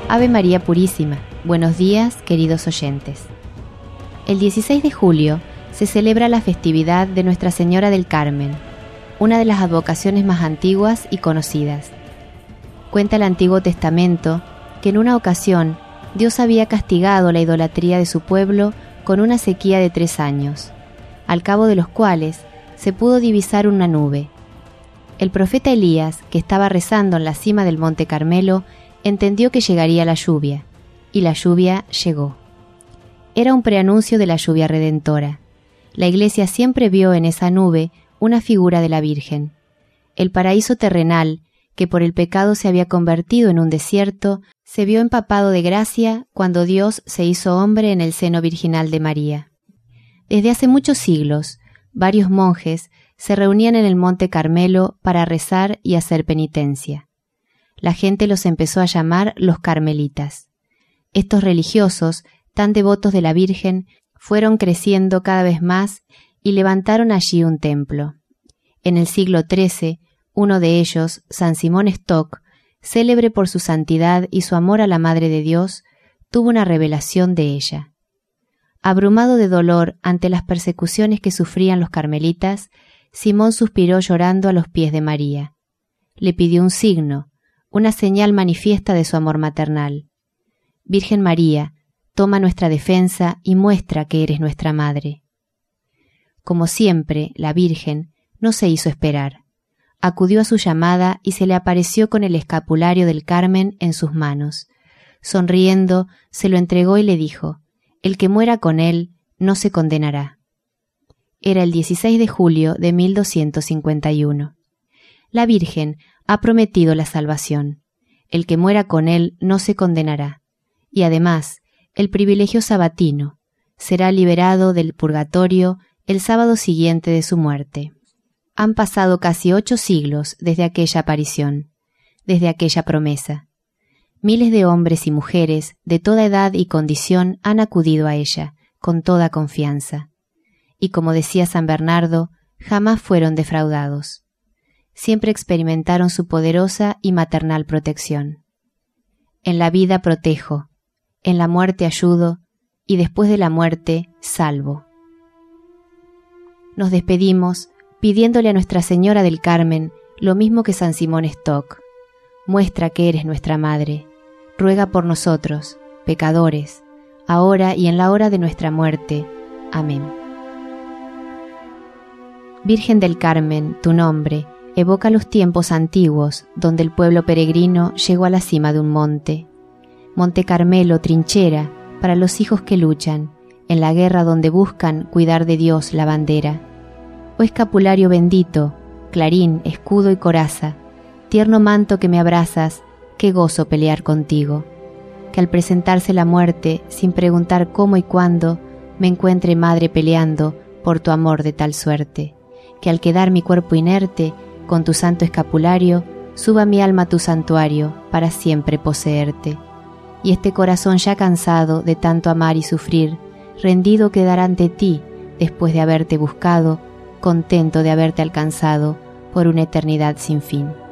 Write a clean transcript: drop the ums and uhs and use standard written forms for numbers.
Ave María Purísima. Buenos días, queridos oyentes. El 16 de julio se celebra la festividad de Nuestra Señora del Carmen, una de las advocaciones más antiguas y conocidas. Cuenta el Antiguo Testamento que en una ocasión Dios había castigado la idolatría de su pueblo con una sequía de 3 años, al cabo de los cuales se pudo divisar una nube. El profeta Elías, que estaba rezando en la cima del Monte Carmelo, entendió que llegaría la lluvia, y la lluvia llegó. Era un preanuncio de la lluvia redentora. La Iglesia siempre vio en esa nube una figura de la Virgen. El paraíso terrenal, que por el pecado se había convertido en un desierto, se vio empapado de gracia cuando Dios se hizo hombre en el seno virginal de María. Desde hace muchos siglos, varios monjes se reunían en el Monte Carmelo para rezar y hacer penitencia. La gente los empezó a llamar los carmelitas. Estos religiosos, tan devotos de la Virgen, fueron creciendo cada vez más y levantaron allí un templo. En el siglo XIII, uno de ellos, San Simón Stock, célebre por su santidad y su amor a la Madre de Dios, tuvo una revelación de ella. Abrumado de dolor ante las persecuciones que sufrían los carmelitas, Simón suspiró llorando a los pies de María. Le pidió un signo, una señal manifiesta de su amor maternal. Virgen María, toma nuestra defensa y muestra que eres nuestra Madre. Como siempre, la Virgen no se hizo esperar. Acudió a su llamada y se le apareció con el escapulario del Carmen en sus manos. Sonriendo, se lo entregó y le dijo: «El que muera con él no se condenará». Era el 16 de julio de 1251. La Virgen ha prometido la salvación. El que muera con él no se condenará. Y además, el privilegio sabatino, será liberado del purgatorio el sábado siguiente de su muerte. Han pasado casi 8 siglos desde aquella aparición, desde aquella promesa. Miles de hombres y mujeres de toda edad y condición han acudido a ella, con toda confianza. Y como decía San Bernardo, jamás fueron defraudados. Siempre experimentaron su poderosa y maternal protección. En la vida protejo, en la muerte ayudo, y después de la muerte salvo. Nos despedimos pidiéndole a Nuestra Señora del Carmen lo mismo que San Simón Stock: muestra que eres nuestra Madre, ruega por nosotros, pecadores, ahora y en la hora de nuestra muerte. Amén. Virgen del Carmen, tu nombre evoca los tiempos antiguos donde el pueblo peregrino llegó a la cima de un monte. Monte Carmelo, trinchera para los hijos que luchan en la guerra donde buscan cuidar de Dios la bandera. Oh escapulario bendito, clarín, escudo y coraza, tierno manto que me abrazas, qué gozo pelear contigo. Que al presentarse la muerte, sin preguntar cómo y cuándo, me encuentre Madre peleando por tu amor de tal suerte. Que al quedar mi cuerpo inerte, con tu santo escapulario, suba mi alma a tu santuario para siempre poseerte. Y este corazón ya cansado de tanto amar y sufrir, rendido quedará ante ti después de haberte buscado, contento de haberte alcanzado por una eternidad sin fin.